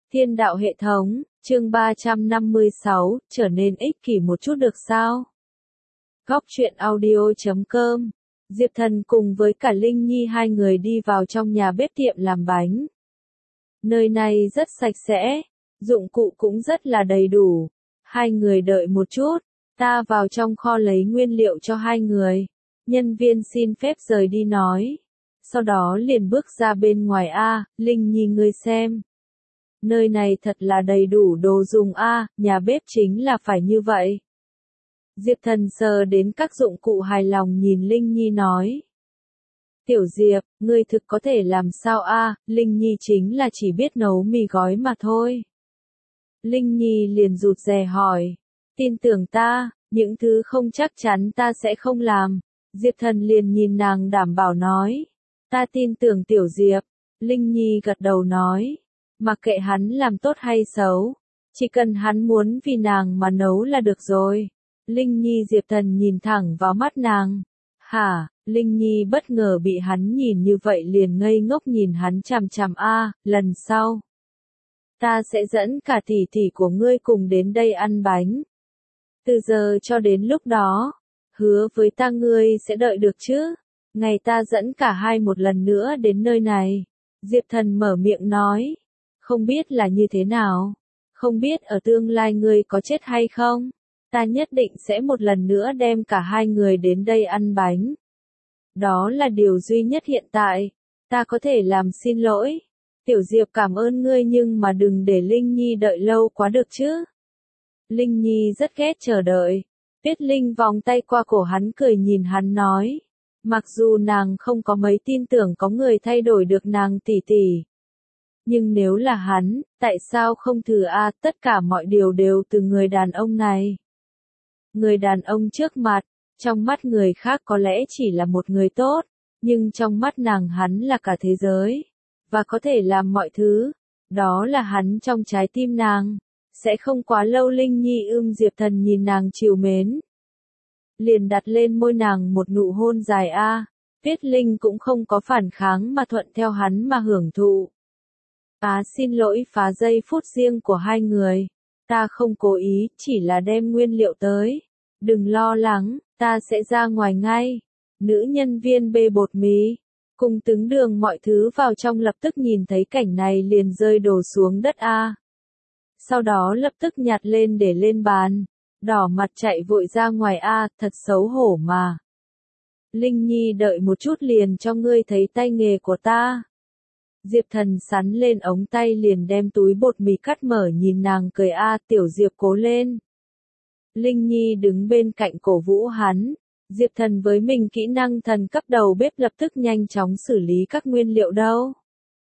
Thiên đạo hệ thống, chương 356, trở nên ích kỷ một chút được sao? Góc truyện audio.com. Diệp Thần cùng với cả Linh Nhi hai người đi vào trong nhà bếp tiệm làm bánh. Nơi này rất sạch sẽ, dụng cụ cũng rất là đầy đủ. Hai người đợi một chút, ta vào trong kho lấy nguyên liệu cho hai người. Nhân viên xin phép rời đi nói. Sau đó liền bước ra bên ngoài Linh Nhi ngươi xem. Nơi này thật là đầy đủ đồ dùng nhà bếp chính là phải như vậy. Diệp Thần sờ đến các dụng cụ hài lòng nhìn Linh Nhi nói. Tiểu Diệp, ngươi thực có thể làm sao Linh Nhi chính là chỉ biết nấu mì gói mà thôi. Linh Nhi liền rụt rè hỏi. Tin tưởng ta, những thứ không chắc chắn ta sẽ không làm. Diệp Thần liền nhìn nàng đảm bảo nói. Ta tin tưởng Tiểu Diệp. Linh Nhi gật đầu nói. Mặc kệ hắn làm tốt hay xấu, chỉ cần hắn muốn vì nàng mà nấu là được rồi. Linh Nhi Diệp Thần nhìn thẳng vào mắt nàng. Hả, Linh Nhi bất ngờ bị hắn nhìn như vậy liền ngây ngốc nhìn hắn chằm chằm lần sau. Ta sẽ dẫn cả tỷ tỷ của ngươi cùng đến đây ăn bánh. Từ giờ cho đến lúc đó, hứa với ta ngươi sẽ đợi được chứ? Ngày ta dẫn cả hai một lần nữa đến nơi này. Diệp Thần mở miệng nói. Không biết là như thế nào, không biết ở tương lai ngươi có chết hay không, ta nhất định sẽ một lần nữa đem cả hai người đến đây ăn bánh. Đó là điều duy nhất hiện tại, ta có thể làm xin lỗi. Tiểu Diệp cảm ơn ngươi nhưng mà đừng để Linh Nhi đợi lâu quá được chứ. Linh Nhi rất ghét chờ đợi. Tuyết Linh vòng tay qua cổ hắn cười nhìn hắn nói. Mặc dù nàng không có mấy tin tưởng có người thay đổi được nàng tỷ tỷ. Nhưng nếu là hắn, tại sao không thử tất cả mọi điều đều từ người đàn ông này. Người đàn ông trước mặt, trong mắt người khác có lẽ chỉ là một người tốt, nhưng trong mắt nàng hắn là cả thế giới, và có thể làm mọi thứ, đó là hắn trong trái tim nàng. Sẽ không quá lâu Linh Nhi Diệp Thần nhìn nàng trìu mến. Liền đặt lên môi nàng một nụ hôn dài Tuyết Linh cũng không có phản kháng mà thuận theo hắn mà hưởng thụ. Xin lỗi phá giây phút riêng của hai người. Ta không cố ý, chỉ là đem nguyên liệu tới. Đừng lo lắng, ta sẽ ra ngoài ngay. Nữ nhân viên bê bột mì, cùng tứng đường mọi thứ vào trong lập tức nhìn thấy cảnh này liền rơi đổ xuống đất Sau đó lập tức nhặt lên để lên bàn. Đỏ mặt chạy vội ra ngoài thật xấu hổ mà. Linh Nhi đợi một chút liền cho ngươi thấy tay nghề của ta. Diệp Thần sắn lên ống tay liền đem túi bột mì cắt mở nhìn nàng cười Tiểu Diệp cố lên. Linh Nhi đứng bên cạnh cổ vũ hắn. Diệp Thần với mình kỹ năng thần cấp đầu bếp lập tức nhanh chóng xử lý các nguyên liệu đâu.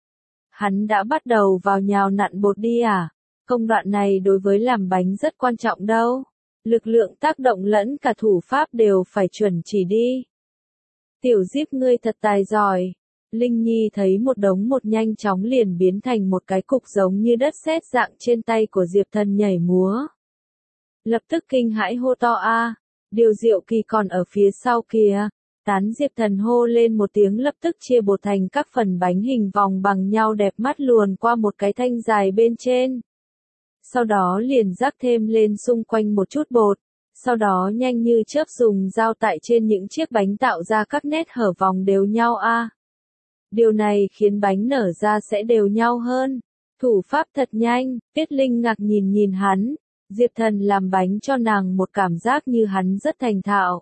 Hắn đã bắt đầu vào nhào nặn bột đi Công đoạn này đối với làm bánh rất quan trọng đâu. Lực lượng tác động lẫn cả thủ pháp đều phải chuẩn chỉ đi. Tiểu Diệp ngươi thật tài giỏi. Linh Nhi thấy một đống một nhanh chóng liền biến thành một cái cục giống như đất sét dạng trên tay của Diệp Thần nhảy múa. Lập tức kinh hãi hô to điều diệu kỳ còn ở phía sau kìa. Tán Diệp Thần hô lên một tiếng lập tức chia bột thành các phần bánh hình vòng bằng nhau đẹp mắt luồn qua một cái thanh dài bên trên. Sau đó liền rắc thêm lên xung quanh một chút bột. Sau đó nhanh như chớp dùng dao tại trên những chiếc bánh tạo ra các nét hở vòng đều nhau Điều này khiến bánh nở ra sẽ đều nhau hơn. Thủ pháp thật nhanh, Tuyết Linh ngạc nhìn hắn. Diệp Thần làm bánh cho nàng một cảm giác như hắn rất thành thạo.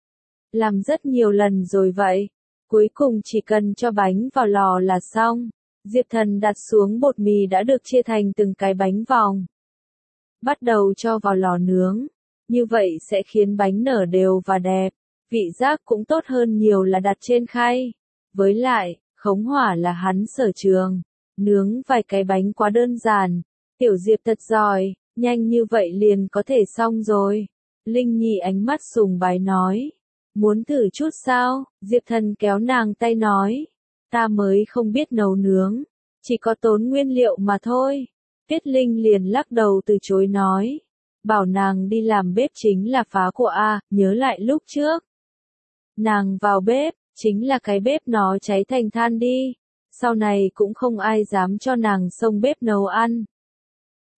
Làm rất nhiều lần rồi vậy. Cuối cùng chỉ cần cho bánh vào lò là xong. Diệp Thần đặt xuống bột mì đã được chia thành từng cái bánh vòng. Bắt đầu cho vào lò nướng. Như vậy sẽ khiến bánh nở đều và đẹp. Vị giác cũng tốt hơn nhiều là đặt trên khay. Với lại, khống hỏa là hắn sở trường. Nướng vài cái bánh quá đơn giản. Tiểu Diệp thật giỏi, nhanh như vậy liền có thể xong rồi. Linh Nhi ánh mắt sùng bái nói. Muốn thử chút sao? Diệp Thần kéo nàng tay nói. Ta mới không biết nấu nướng. Chỉ có tốn nguyên liệu mà thôi. Tuyết Linh liền lắc đầu từ chối nói. Bảo nàng đi làm bếp chính là phá của nhớ lại lúc trước. Nàng vào bếp, chính là cái bếp nó cháy thành than đi. Sau này cũng không ai dám cho nàng xông bếp nấu ăn.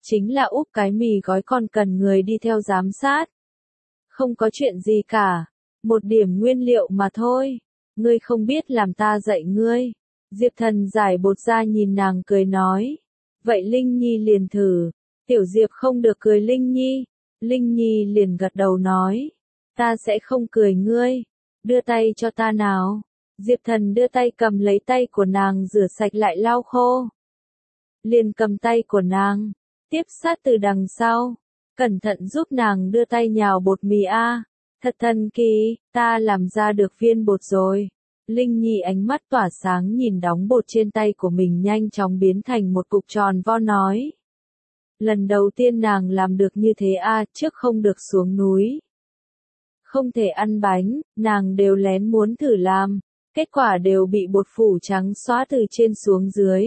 Chính là úp cái mì gói còn cần người đi theo giám sát. Không có chuyện gì cả. Một điểm nguyên liệu mà thôi. Ngươi không biết làm ta dạy ngươi. Diệp Thần giải bột ra nhìn nàng cười nói. Vậy Linh Nhi liền thử. Tiểu Diệp không được cười Linh Nhi. Linh Nhi liền gật đầu nói. Ta sẽ không cười ngươi. Đưa tay cho ta nào. Diệp Thần đưa tay cầm lấy tay của nàng rửa sạch lại lau khô. Liền cầm tay của nàng. Tiếp sát từ đằng sau. Cẩn thận giúp nàng đưa tay nhào bột mì a. Thật thần kỳ, ta làm ra được viên bột rồi. Linh Nhi ánh mắt tỏa sáng nhìn đóng bột trên tay của mình nhanh chóng biến thành một cục tròn vo nói. Lần đầu tiên nàng làm được như thế a, trước không được xuống núi. Không thể ăn bánh, nàng đều lén muốn thử làm. Kết quả đều bị bột phủ trắng xóa từ trên xuống dưới.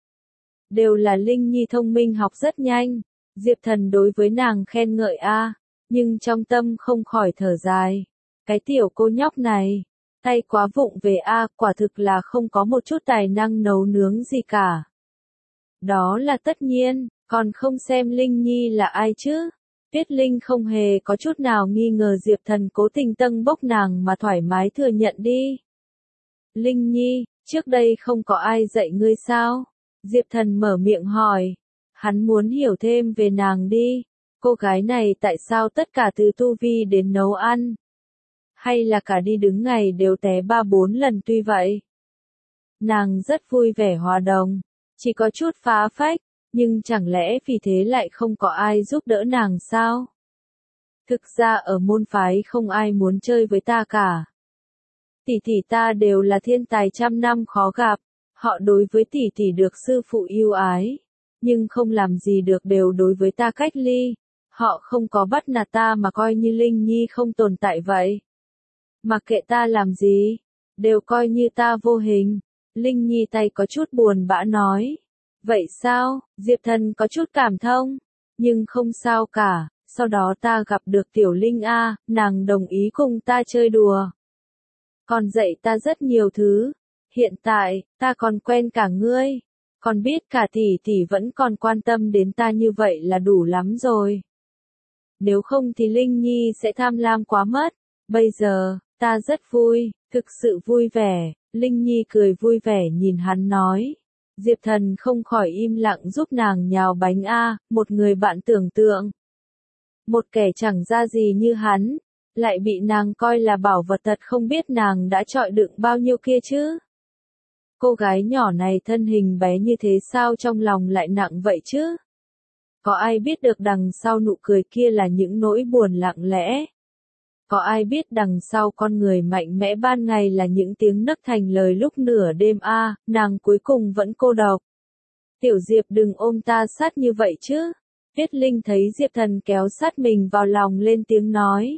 Đều là Linh Nhi thông minh học rất nhanh. Diệp Thần đối với nàng khen ngợi a, nhưng trong tâm không khỏi thở dài. Cái tiểu cô nhóc này, tay quá vụng về a, quả thực là không có một chút tài năng nấu nướng gì cả. Đó là tất nhiên, còn không xem Linh Nhi là ai chứ? Tuyết Linh không hề có chút nào nghi ngờ Diệp Thần cố tình tâng bốc nàng mà thoải mái thừa nhận đi. Linh Nhi, trước đây không có ai dạy ngươi sao? Diệp Thần mở miệng hỏi. Hắn muốn hiểu thêm về nàng đi. Cô gái này tại sao tất cả từ tu vi đến nấu ăn? Hay là cả đi đứng ngày đều té 3-4 lần tuy vậy? Nàng rất vui vẻ hòa đồng. Chỉ có chút phá phách. Nhưng chẳng lẽ vì thế lại không có ai giúp đỡ nàng sao? Thực ra ở môn phái không ai muốn chơi với ta cả. Tỷ tỷ ta đều là thiên tài trăm năm khó gặp. Họ đối với tỷ tỷ được sư phụ yêu ái. Nhưng không làm gì được đều đối với ta cách ly. Họ không có bắt nạt ta mà coi như Linh Nhi không tồn tại vậy. Mặc kệ ta làm gì, đều coi như ta vô hình. Linh Nhi tay có chút buồn bã nói. Vậy sao? Diệp Thần có chút cảm thông. Nhưng không sao cả, sau đó ta gặp được Tiểu Linh A, nàng đồng ý cùng ta chơi đùa. Còn dạy ta rất nhiều thứ. Hiện tại, ta còn quen cả ngươi. Còn biết cả tỷ tỷ vẫn còn quan tâm đến ta như vậy là đủ lắm rồi. Nếu không thì Linh Nhi sẽ tham lam quá mất. Bây giờ, ta rất vui, thực sự vui vẻ. Linh Nhi cười vui vẻ nhìn hắn nói. Diệp Thần không khỏi im lặng giúp nàng nhào bánh a, một người bạn tưởng tượng. Một kẻ chẳng ra gì như hắn, lại bị nàng coi là bảo vật thật không biết nàng đã chọi đựng bao nhiêu kia chứ. Cô gái nhỏ này thân hình bé như thế sao trong lòng lại nặng vậy chứ? Có ai biết được đằng sau nụ cười kia là những nỗi buồn lặng lẽ? Có ai biết đằng sau con người mạnh mẽ ban ngày là những tiếng nấc thành lời lúc nửa đêm a, nàng cuối cùng vẫn cô độc. Tiểu Diệp đừng ôm ta sát như vậy chứ. Tuyết Linh thấy Diệp Thần kéo sát mình vào lòng lên tiếng nói.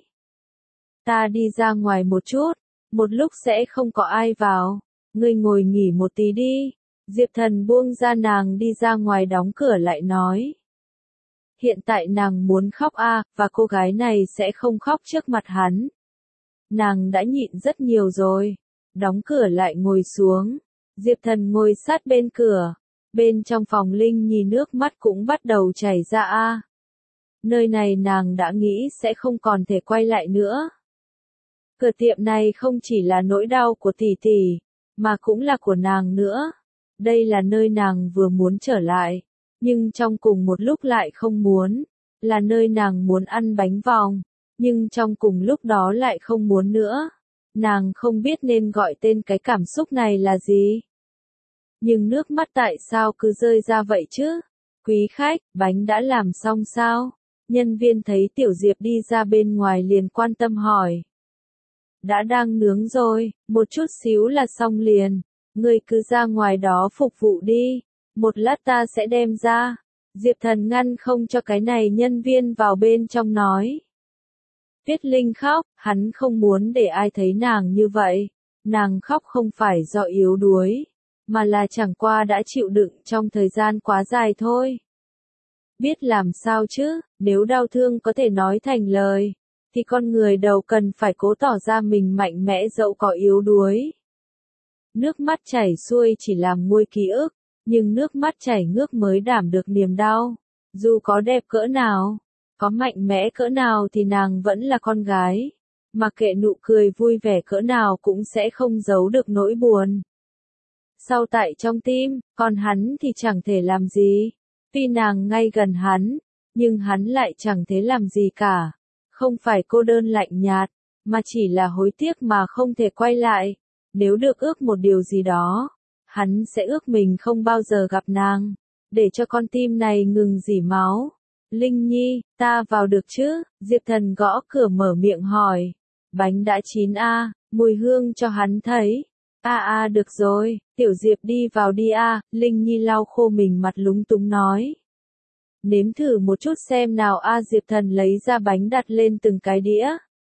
Ta đi ra ngoài một chút, một lúc sẽ không có ai vào. Ngươi ngồi nghỉ một tí đi. Diệp Thần buông ra nàng đi ra ngoài đóng cửa lại nói. Hiện tại nàng muốn khóc a, và cô gái này sẽ không khóc trước mặt hắn. Nàng đã nhịn rất nhiều rồi. Đóng cửa lại ngồi xuống. Diệp Thần ngồi sát bên cửa. Bên trong phòng Linh Nhi nước mắt cũng bắt đầu chảy ra a. Nơi này nàng đã nghĩ sẽ không còn thể quay lại nữa. Cửa tiệm này không chỉ là nỗi đau của tỷ tỷ, mà cũng là của nàng nữa. Đây là nơi nàng vừa muốn trở lại, nhưng trong cùng một lúc lại không muốn. Là nơi nàng muốn ăn bánh vòng, nhưng trong cùng lúc đó lại không muốn nữa. Nàng không biết nên gọi tên cái cảm xúc này là gì. Nhưng nước mắt tại sao cứ rơi ra vậy chứ? Quý khách, bánh đã làm xong sao? Nhân viên thấy Tiểu Diệp đi ra bên ngoài liền quan tâm hỏi. Đã đang nướng rồi, một chút xíu là xong liền. Ngươi cứ ra ngoài đó phục vụ đi. Một lát ta sẽ đem ra. Diệp Thần ngăn không cho cái này nhân viên vào bên trong nói. Tuyết Linh khóc, hắn không muốn để ai thấy nàng như vậy. Nàng khóc không phải do yếu đuối, mà là chẳng qua đã chịu đựng trong thời gian quá dài thôi. Biết làm sao chứ, nếu đau thương có thể nói thành lời, thì con người đầu cần phải cố tỏ ra mình mạnh mẽ dẫu có yếu đuối. Nước mắt chảy xuôi chỉ làm nguôi ký ức, nhưng nước mắt chảy ngước mới đảm được niềm đau. Dù có đẹp cỡ nào, có mạnh mẽ cỡ nào thì nàng vẫn là con gái. Mặc kệ nụ cười vui vẻ cỡ nào cũng sẽ không giấu được nỗi buồn. Sau tại trong tim, còn hắn thì chẳng thể làm gì. Tuy nàng ngay gần hắn, nhưng hắn lại chẳng thể làm gì cả. Không phải cô đơn lạnh nhạt, mà chỉ là hối tiếc mà không thể quay lại. Nếu được ước một điều gì đó, hắn sẽ ước mình không bao giờ gặp nàng, để cho con tim này ngừng rỉ máu. Linh Nhi, ta vào được chứ? Diệp Thần gõ cửa mở miệng hỏi. Bánh đã chín a, mùi hương cho hắn thấy. Được rồi, Tiểu Diệp đi vào đi a. Linh Nhi lau khô mình mặt lúng túng nói. Nếm thử một chút xem nào a. Diệp Thần lấy ra bánh đặt lên từng cái đĩa.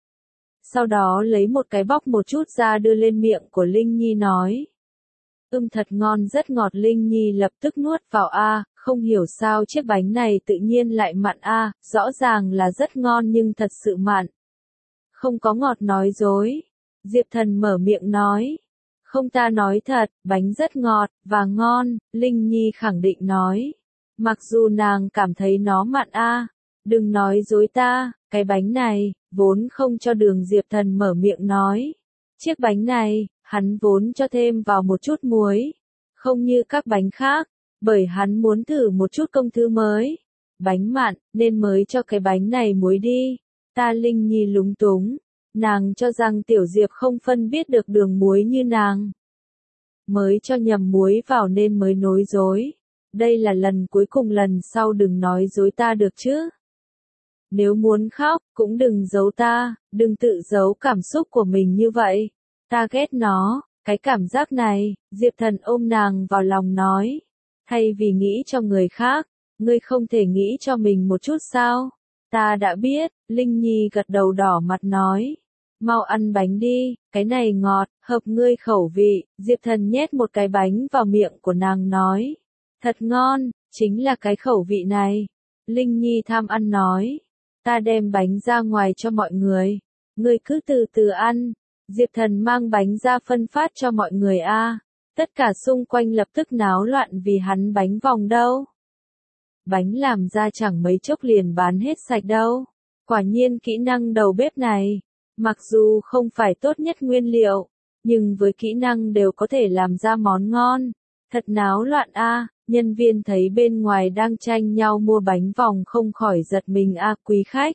Sau đó lấy một cái bóc một chút ra đưa lên miệng của Linh Nhi nói. Thật ngon, rất ngọt. Linh Nhi lập tức nuốt vào a. Không hiểu sao chiếc bánh này tự nhiên lại mặn a. Rõ ràng là rất ngon nhưng thật sự mặn. Không có ngọt nói dối. Diệp Thần mở miệng nói. Không, ta nói thật, bánh rất ngọt, và ngon. Linh Nhi khẳng định nói. Mặc dù nàng cảm thấy nó mặn a. Đừng nói dối ta, cái bánh này, vốn không cho đường. Diệp Thần mở miệng nói. Chiếc bánh này, hắn vốn cho thêm vào một chút muối. Không như các bánh khác, bởi hắn muốn thử một chút công thức mới. Bánh mặn, nên mới cho cái bánh này muối đi. Ta. Linh Nhi lúng túng. Nàng cho rằng Tiểu Diệp không phân biết được đường muối như nàng. Mới cho nhầm muối vào nên mới nói dối. Đây là lần cuối cùng, lần sau đừng nói dối ta được chứ. Nếu muốn khóc, cũng đừng giấu ta, đừng tự giấu cảm xúc của mình như vậy. Ta ghét nó, cái cảm giác này. Diệp Thần ôm nàng vào lòng nói. Thay vì nghĩ cho người khác, ngươi không thể nghĩ cho mình một chút sao? Ta đã biết. Linh Nhi gật đầu đỏ mặt nói. Mau ăn bánh đi, cái này ngọt, hợp ngươi khẩu vị. Diệp Thần nhét một cái bánh vào miệng của nàng nói. Thật ngon, chính là cái khẩu vị này. Linh Nhi tham ăn nói. Ta đem bánh ra ngoài cho mọi người. Ngươi cứ từ từ ăn. Diệp Thần mang bánh ra phân phát cho mọi người a. Tất cả xung quanh lập tức náo loạn vì hắn bánh vòng đâu. Bánh làm ra chẳng mấy chốc liền bán hết sạch đâu. Quả nhiên kỹ năng đầu bếp này, mặc dù không phải tốt nhất nguyên liệu, nhưng với kỹ năng đều có thể làm ra món ngon. Thật náo loạn a. Nhân viên thấy bên ngoài đang tranh nhau mua bánh vòng không khỏi giật mình a. Quý khách,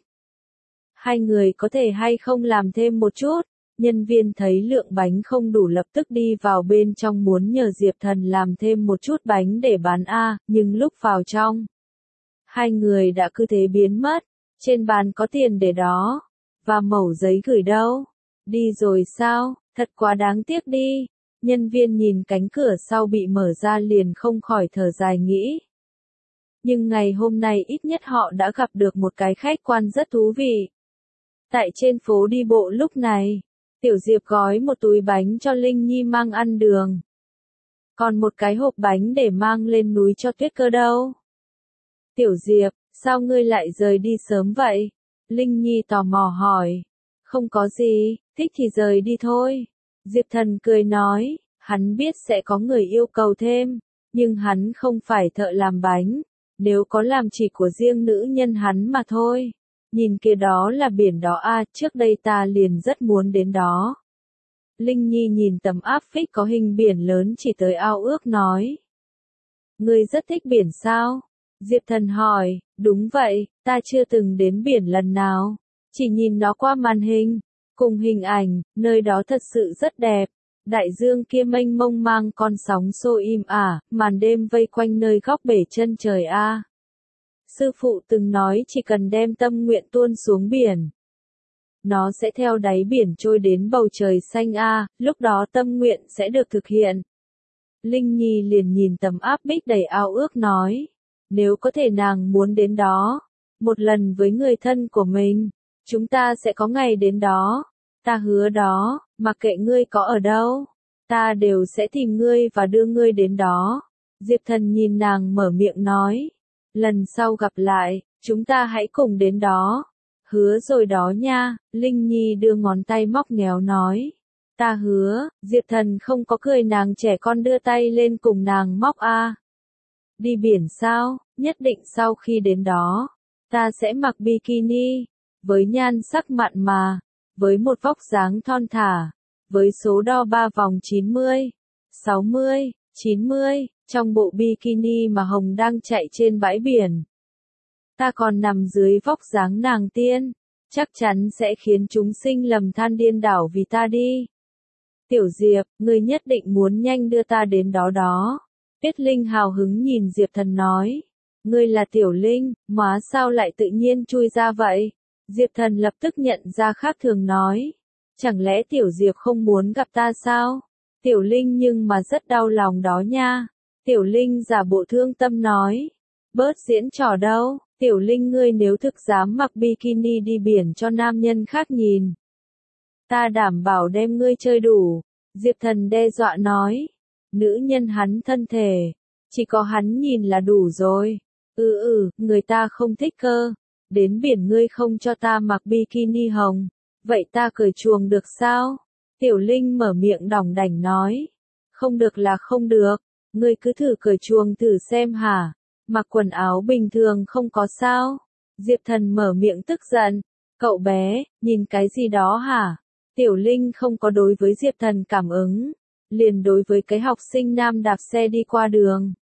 hai người có thể hay không làm thêm một chút? Nhân viên thấy lượng bánh không đủ lập tức đi vào bên trong muốn nhờ Diệp Thần làm thêm một chút bánh để bán a. Nhưng lúc vào trong, hai người đã cứ thế biến mất. Trên bàn có tiền để đó, và mẩu giấy gửi đâu? Đi rồi sao? Thật quá đáng tiếc đi. Nhân viên nhìn cánh cửa sau bị mở ra liền không khỏi thở dài nghĩ. Nhưng ngày hôm nay ít nhất họ đã gặp được một cái khách quan rất thú vị. Tại trên phố đi bộ lúc này, Tiểu Diệp gói một túi bánh cho Linh Nhi mang ăn đường. Còn một cái hộp bánh để mang lên núi cho Tuyết Cơ đâu. Tiểu Diệp, sao ngươi lại rời đi sớm vậy? Linh Nhi tò mò hỏi. Không có gì, thích thì rời đi thôi. Diệp Thần cười nói, hắn biết sẽ có người yêu cầu thêm, nhưng hắn không phải thợ làm bánh, nếu có làm chỉ của riêng nữ nhân hắn mà thôi. Nhìn kia đó là biển đó a, trước đây ta liền rất muốn đến đó. Linh Nhi nhìn tấm áp phích có hình biển lớn chỉ tới ao ước nói. Ngươi rất thích biển sao? Diệp Thần hỏi, đúng vậy, ta chưa từng đến biển lần nào, chỉ nhìn nó qua màn hình, cùng hình ảnh, nơi đó thật sự rất đẹp. Đại dương kia mênh mông mang con sóng xô im ả, màn đêm vây quanh nơi góc bể chân trời a. Sư phụ từng nói chỉ cần đem tâm nguyện tuôn xuống biển, nó sẽ theo đáy biển trôi đến bầu trời xanh a, lúc đó tâm nguyện sẽ được thực hiện. Linh Nhi liền nhìn tấm áp bích đầy ao ước nói, nếu có thể nàng muốn đến đó, một lần với người thân của mình, chúng ta sẽ có ngày đến đó. Ta hứa đó, mặc kệ ngươi có ở đâu, ta đều sẽ tìm ngươi và đưa ngươi đến đó. Diệp Thần nhìn nàng mở miệng nói, lần sau gặp lại, chúng ta hãy cùng đến đó. Hứa rồi đó nha. Linh Nhi đưa ngón tay móc ngéo nói. Ta hứa. Diệp Thần không có cười, nàng trẻ con đưa tay lên cùng nàng móc a. Đi biển sao? Nhất định sau khi đến đó, ta sẽ mặc bikini, với nhan sắc mặn mà, với một vóc dáng thon thả, với số đo 3 vòng 90, 60, 90, trong bộ bikini mà Hồng đang chạy trên bãi biển. Ta còn nằm dưới vóc dáng nàng tiên, chắc chắn sẽ khiến chúng sinh lầm than điên đảo vì ta đi. Tiểu Diệp, ngươi nhất định muốn nhanh đưa ta đến đó đó. Tuyết Linh hào hứng nhìn Diệp Thần nói. Ngươi là Tiểu Linh, mà sao lại tự nhiên chui ra vậy? Diệp Thần lập tức nhận ra khác thường nói. Chẳng lẽ Tiểu Diệp không muốn gặp ta sao? Tiểu Linh nhưng mà rất đau lòng đó nha. Tiểu Linh giả bộ thương tâm nói. Bớt diễn trò đâu, Tiểu Linh ngươi nếu thực dám mặc bikini đi biển cho nam nhân khác nhìn. Ta đảm bảo đem ngươi chơi đủ. Diệp Thần đe dọa nói. Nữ nhân hắn thân thể. Chỉ có hắn nhìn là đủ rồi. Người ta không thích cơ. Đến biển ngươi không cho ta mặc bikini hồng. Vậy ta cởi chuồng được sao? Tiểu Linh mở miệng đỏng đảnh nói. Không được là không được. Ngươi cứ thử cởi chuồng thử xem hả? Mặc quần áo bình thường không có sao? Diệp Thần mở miệng tức giận. Cậu bé, nhìn cái gì đó hả? Tiểu Linh không có đối với Diệp Thần cảm ứng. Liền đối với cái học sinh nam đạp xe đi qua đường.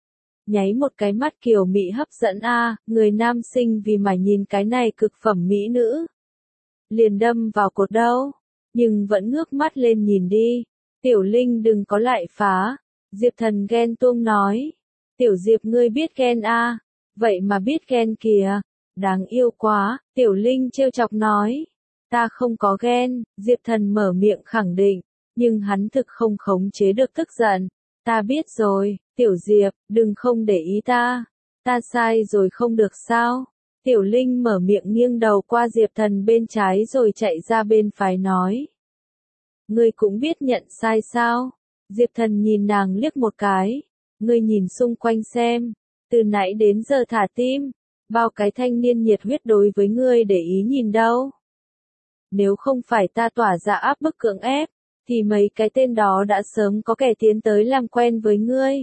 Nháy một cái mắt kiều mị hấp dẫn người nam sinh vì mà nhìn cái này cực phẩm mỹ nữ. Liền đâm vào cột đâu. Nhưng vẫn ngước mắt lên nhìn đi. Tiểu Linh đừng có lại phá. Diệp Thần ghen tuông nói. Tiểu Diệp ngươi biết ghen vậy mà biết ghen kìa. Đáng yêu quá, Tiểu Linh trêu chọc nói. Ta không có ghen, Diệp Thần mở miệng khẳng định. Nhưng hắn thực không khống chế được tức giận. Ta biết rồi, Tiểu Diệp, đừng không để ý ta. Ta sai rồi không được sao? Tiểu Linh mở miệng nghiêng đầu qua Diệp Thần bên trái rồi chạy ra bên phải nói. Ngươi cũng biết nhận sai sao? Diệp Thần nhìn nàng liếc một cái. Ngươi nhìn xung quanh xem. Từ nãy đến giờ thả tim. Bao cái thanh niên nhiệt huyết đối với ngươi để ý nhìn đâu. Nếu không phải ta tỏa ra áp bức cưỡng ép, thì mấy cái tên đó đã sớm có kẻ tiến tới làm quen với ngươi.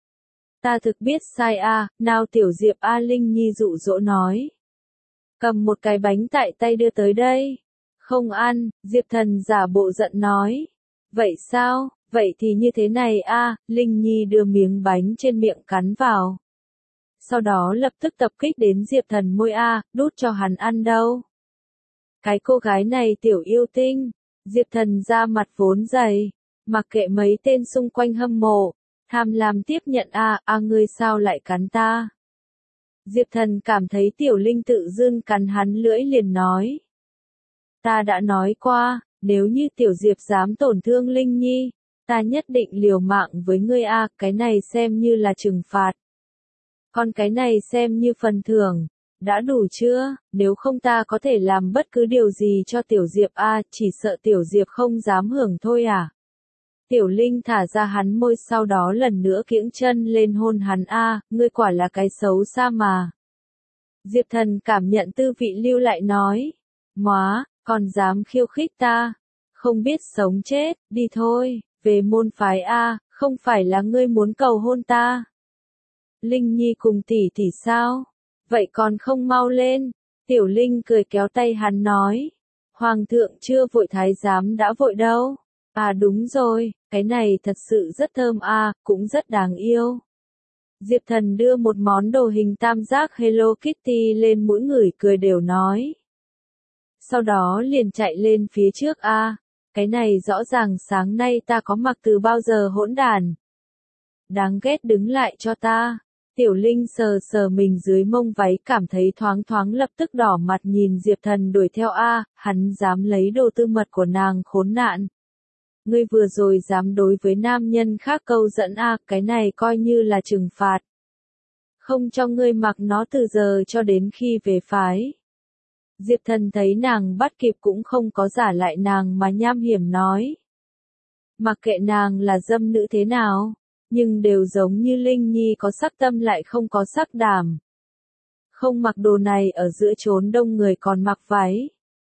Ta thực biết sai nào Tiểu Diệp Linh Nhi dụ dỗ nói. Cầm một cái bánh tại tay đưa tới đây. Không ăn, Diệp Thần giả bộ giận nói. Vậy sao, vậy thì như thế này Linh Nhi đưa miếng bánh trên miệng cắn vào. Sau đó lập tức tập kích đến Diệp Thần môi đút cho hắn ăn đâu. Cái cô gái này tiểu yêu tinh. Diệp Thần ra mặt vốn dày. Mặc kệ mấy tên xung quanh hâm mộ. Tham lam tiếp nhận ngươi sao lại cắn ta. Diệp Thần cảm thấy Tiểu Linh tự dưng cắn hắn lưỡi liền nói. Ta đã nói qua, nếu như Tiểu Diệp dám tổn thương Linh Nhi, ta nhất định liều mạng với ngươi cái này xem như là trừng phạt. Còn cái này xem như phần thưởng. Đã đủ chưa, nếu không ta có thể làm bất cứ điều gì cho Tiểu Diệp chỉ sợ Tiểu Diệp không dám hưởng thôi Tiểu Linh thả ra hắn môi sau đó lần nữa kiễng chân lên hôn hắn ngươi quả là cái xấu xa mà. Diệp Thần cảm nhận tư vị lưu lại nói. Móa, còn dám khiêu khích ta. Không biết sống chết, đi thôi, về môn phái không phải là ngươi muốn cầu hôn ta. Linh Nhi cùng tỷ tỷ sao? Vậy còn không mau lên. Tiểu Linh cười kéo tay hắn nói. Hoàng thượng chưa vội thái giám đã vội đâu. Đúng rồi, cái này thật sự rất thơm cũng rất đáng yêu. Diệp Thần đưa một món đồ hình tam giác Hello Kitty lên mũi người cười đều nói. Sau đó liền chạy lên phía trước cái này rõ ràng sáng nay ta có mặc từ bao giờ hỗn đản. Đáng ghét đứng lại cho ta. Tiểu Linh sờ sờ mình dưới mông váy cảm thấy thoáng thoáng lập tức đỏ mặt nhìn Diệp Thần đuổi theo hắn dám lấy đồ tư mật của nàng khốn nạn. Ngươi vừa rồi dám đối với nam nhân khác câu dẫn cái này coi như là trừng phạt. Không cho ngươi mặc nó từ giờ cho đến khi về phái. Diệp Thần thấy nàng bắt kịp cũng không có giả lại nàng mà nham hiểm nói. Mặc kệ nàng là dâm nữ thế nào, nhưng đều giống như Linh Nhi có sắc tâm lại không có sắc đảm. Không mặc đồ này ở giữa chốn đông người còn mặc váy.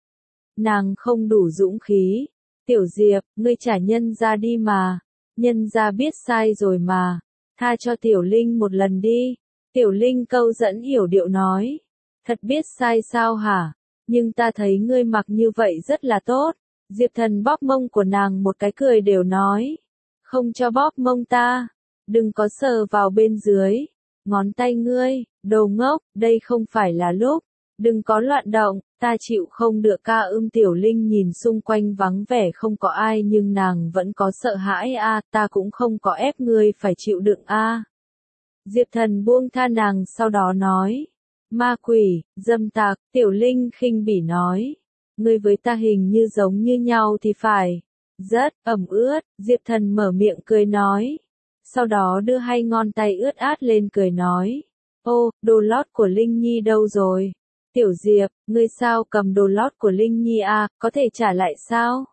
Nàng không đủ dũng khí. Tiểu Diệp, ngươi trả nhân ra đi mà. Nhân ra biết sai rồi mà. Tha cho Tiểu Linh một lần đi. Tiểu Linh câu dẫn hiểu điệu nói. Thật biết sai sao hả? Nhưng ta thấy ngươi mặc như vậy rất là tốt. Diệp Thần bóp mông của nàng một cái cười đều nói. Không cho bóp mông ta. Đừng có sờ vào bên dưới. Ngón tay ngươi, đồ ngốc, đây không phải là lúc. Đừng có loạn động, ta chịu không được ca. Tiểu Linh nhìn xung quanh vắng vẻ không có ai nhưng nàng vẫn có sợ hãi a. Ta cũng không có ép ngươi phải chịu đựng a. Diệp Thần buông tha nàng sau đó nói. Ma quỷ, dâm tặc, Tiểu Linh khinh bỉ nói. Ngươi với ta hình như giống như nhau thì phải. Rất ẩm ướt, Diệp Thần mở miệng cười nói. Sau đó đưa hai ngón tay ướt át lên cười nói. Ô, đồ lót của Linh Nhi đâu rồi? Tiểu Diệp, ngươi sao cầm đồ lót của Linh Nhi à, có thể trả lại sao?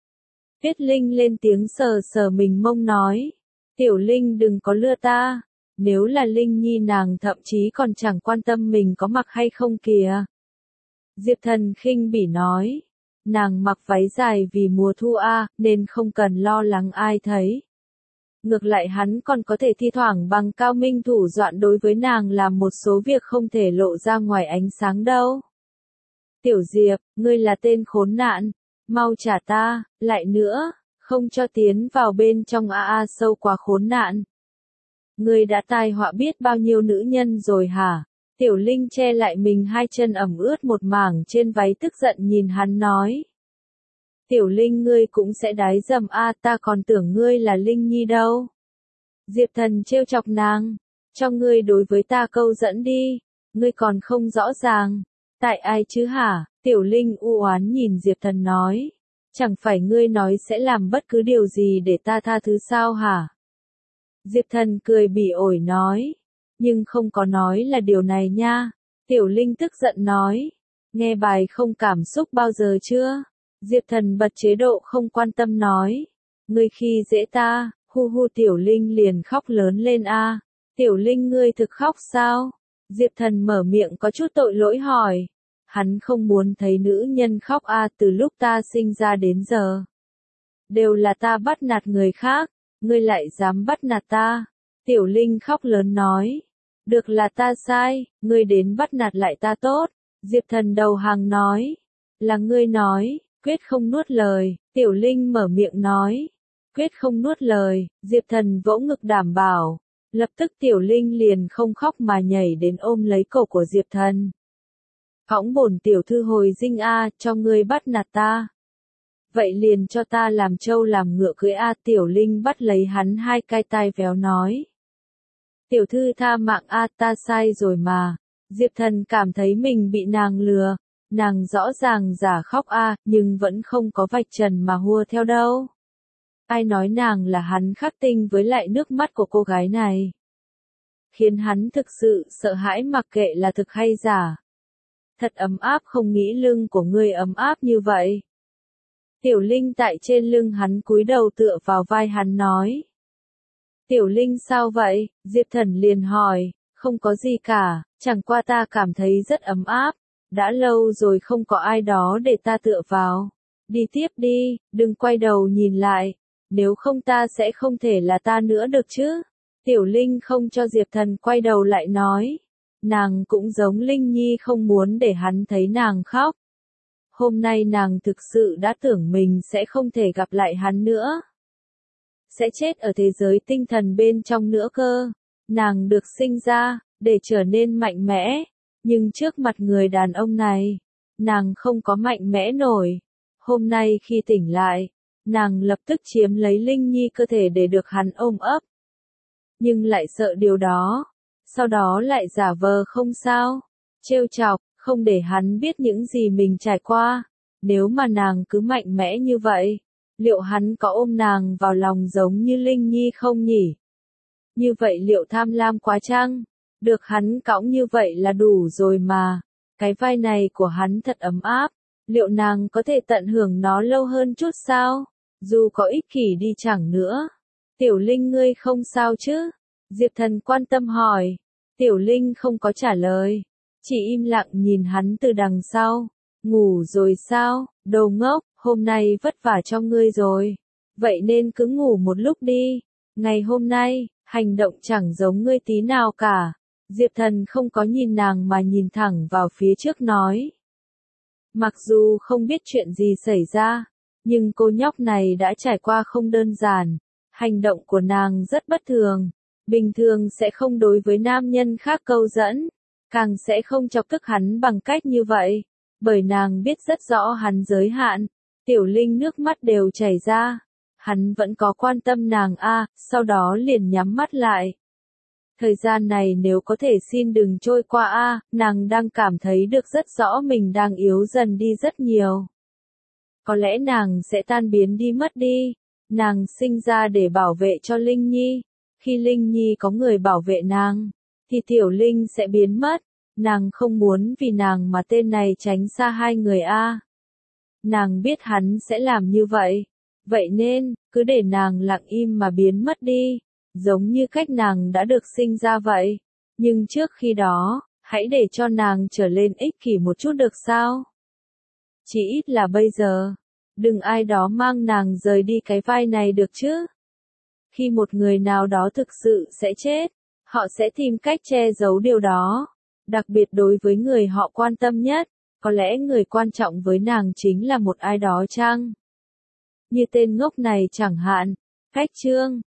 Tuyết Linh lên tiếng sờ sờ mình mông nói. Tiểu Linh đừng có lừa ta. Nếu là Linh Nhi nàng thậm chí còn chẳng quan tâm mình có mặc hay không kìa. Diệp Thần khinh bỉ nói. Nàng mặc váy dài vì mùa thu a, nên không cần lo lắng ai thấy. Ngược lại hắn còn có thể thi thoảng bằng cao minh thủ đoạn đối với nàng làm một số việc không thể lộ ra ngoài ánh sáng đâu. Tiểu Diệp, ngươi là tên khốn nạn, mau trả ta, lại nữa, không cho tiến vào bên trong sâu quá khốn nạn. Ngươi đã tai họa biết bao nhiêu nữ nhân rồi hả? Tiểu Linh che lại mình hai chân ẩm ướt một mảng trên váy tức giận nhìn hắn nói. Tiểu Linh ngươi cũng sẽ đái dầm ta còn tưởng ngươi là Linh Nhi đâu. Diệp Thần trêu chọc nàng. Cho ngươi đối với ta câu dẫn đi. Ngươi còn không rõ ràng. Tại ai chứ hả? Tiểu Linh u oán nhìn Diệp Thần nói. Chẳng phải ngươi nói sẽ làm bất cứ điều gì để ta tha thứ sao hả? Diệp Thần cười bỉ ổi nói. Nhưng không có nói là điều này nha. Tiểu Linh tức giận nói. Nghe bài không cảm xúc bao giờ chưa? Diệp Thần bật chế độ không quan tâm nói. Ngươi khi dễ ta, hu hu. Tiểu Linh liền khóc lớn lên a. Tiểu Linh ngươi thực khóc sao? Diệp Thần mở miệng có chút tội lỗi hỏi. Hắn không muốn thấy nữ nhân khóc từ lúc ta sinh ra đến giờ. Đều là ta bắt nạt người khác, ngươi lại dám bắt nạt ta. Tiểu Linh khóc lớn nói. Được là ta sai, ngươi đến bắt nạt lại ta tốt. Diệp Thần đầu hàng nói. Là ngươi nói. Quyết không nuốt lời, Tiểu Linh mở miệng nói. Quyết không nuốt lời, Diệp Thần vỗ ngực đảm bảo. Lập tức Tiểu Linh liền không khóc mà nhảy đến ôm lấy cổ của Diệp Thần. Phóng bổn tiểu thư hồi dinh cho ngươi bắt nạt ta. Vậy liền cho ta làm trâu làm ngựa cưới Tiểu Linh bắt lấy hắn hai cái tai véo nói. Tiểu thư tha mạng ta sai rồi mà. Diệp Thần cảm thấy mình bị nàng lừa. Nàng rõ ràng giả khóc nhưng vẫn không có vạch trần mà hùa theo đâu. Ai nói nàng là hắn khắc tinh với lại nước mắt của cô gái này. Khiến hắn thực sự sợ hãi mặc kệ là thực hay giả. Thật ấm áp không nghĩ lưng của ngươi ấm áp như vậy. Tiểu Linh tại trên lưng hắn cúi đầu tựa vào vai hắn nói. Tiểu Linh sao vậy? Diệp Thần liền hỏi. Không có gì cả, chẳng qua ta cảm thấy rất ấm áp. Đã lâu rồi không có ai đó để ta tựa vào. Đi tiếp đi, đừng quay đầu nhìn lại. Nếu không ta sẽ không thể là ta nữa được chứ. Tiểu Linh không cho Diệp Thần quay đầu lại nói. Nàng cũng giống Linh Nhi không muốn để hắn thấy nàng khóc. Hôm nay nàng thực sự đã tưởng mình sẽ không thể gặp lại hắn nữa. Sẽ chết ở thế giới tinh thần bên trong nữa cơ. Nàng được sinh ra, để trở nên mạnh mẽ. Nhưng trước mặt người đàn ông này, nàng không có mạnh mẽ nổi. Hôm nay khi tỉnh lại, nàng lập tức chiếm lấy Linh Nhi cơ thể để được hắn ôm ấp. Nhưng lại sợ điều đó. Sau đó lại giả vờ không sao. Trêu chọc, không để hắn biết những gì mình trải qua. Nếu mà nàng cứ mạnh mẽ như vậy, liệu hắn có ôm nàng vào lòng giống như Linh Nhi không nhỉ? Như vậy liệu tham lam quá chăng? Được hắn cõng như vậy là đủ rồi mà. Cái vai này của hắn thật ấm áp. Liệu nàng có thể tận hưởng nó lâu hơn chút sao? Dù có ích kỷ đi chẳng nữa. Tiểu Linh ngươi không sao chứ? Diệp Thần quan tâm hỏi. Tiểu Linh không có trả lời. Chỉ im lặng nhìn hắn từ đằng sau. Ngủ rồi sao? Đồ ngốc, hôm nay vất vả cho ngươi rồi. Vậy nên cứ ngủ một lúc đi. Ngày hôm nay, hành động chẳng giống ngươi tí nào cả. Diệp Thần không có nhìn nàng mà nhìn thẳng vào phía trước nói. Mặc dù không biết chuyện gì xảy ra, nhưng cô nhóc này đã trải qua không đơn giản. Hành động của nàng rất bất thường. Bình thường sẽ không đối với nam nhân khác câu dẫn, càng sẽ không chọc tức hắn bằng cách như vậy. Bởi nàng biết rất rõ hắn giới hạn. Tiểu Linh nước mắt đều chảy ra. Hắn vẫn có quan tâm nàng sau đó liền nhắm mắt lại. Thời gian này nếu có thể xin đừng trôi qua nàng đang cảm thấy được rất rõ mình đang yếu dần đi rất nhiều. Có lẽ nàng sẽ tan biến đi mất đi. Nàng sinh ra để bảo vệ cho Linh Nhi. Khi Linh Nhi có người bảo vệ nàng, thì Tiểu Linh sẽ biến mất. Nàng không muốn vì nàng mà tên này tránh xa hai người Nàng biết hắn sẽ làm như vậy. Vậy nên, cứ để nàng lặng im mà biến mất đi. Giống như cách nàng đã được sinh ra vậy. Nhưng trước khi đó, hãy để cho nàng trở lên ích kỷ một chút được sao? Chỉ ít là bây giờ. Đừng ai đó mang nàng rời đi cái vai này được chứ. Khi một người nào đó thực sự sẽ chết, họ sẽ tìm cách che giấu điều đó. Đặc biệt đối với người họ quan tâm nhất, có lẽ người quan trọng với nàng chính là một ai đó chăng? Như tên ngốc này chẳng hạn. Cách chương